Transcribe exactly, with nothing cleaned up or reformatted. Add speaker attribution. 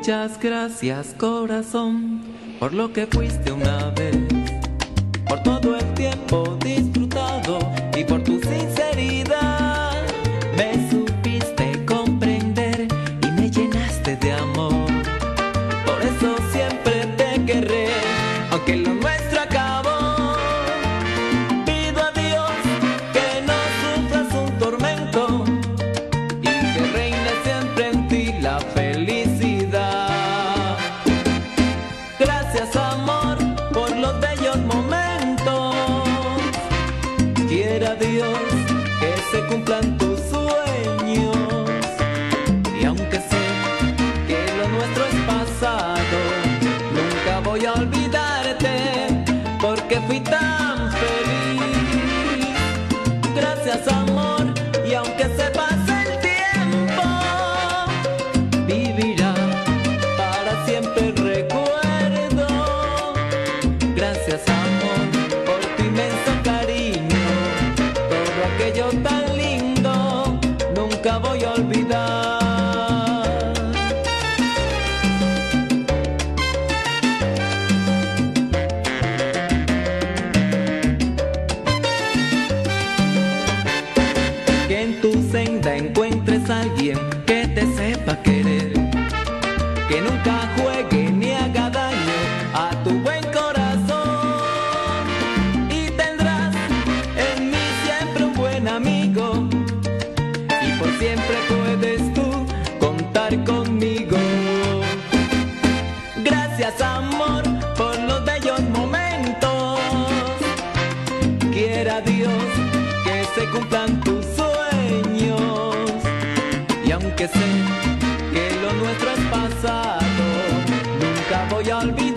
Speaker 1: Muchas gracias, corazón, por lo que fuiste una vez, por todo el tiempo disfrutado y por tu sinceridad. Me supiste comprender y me llenaste de amor. Por eso siempre te querré, aunque lo nuestro acabó. Pido a Dios que no sufras un tormento y que reine siempre en ti la felicidad. Gracias, amor, por los bellos momentos. Quiera Dios que se cumplan tus sueños. Y aunque sé que lo nuestro es pasado, nunca voy a olvidarte, porque fui tan feliz. Gracias, amor, y aunque se pase el tiempo, vivirá para siempre el recuerdo. Gracias, amor, por tu inmenso cariño. Todo aquello tan lindo nunca voy a olvidar. Que en tu senda encuentres a alguien que te sepa querer, que nunca juegue ni haga daño a tu buen corazón. Y tendrás en mí siempre un buen amigo, y por siempre puedes tú contar conmigo. Gracias, amor, por los bellos momentos. Quiera Dios que se cumplan tus sueños. Y aunque sé que lo nuestro es pasado, nunca voy a olvidar.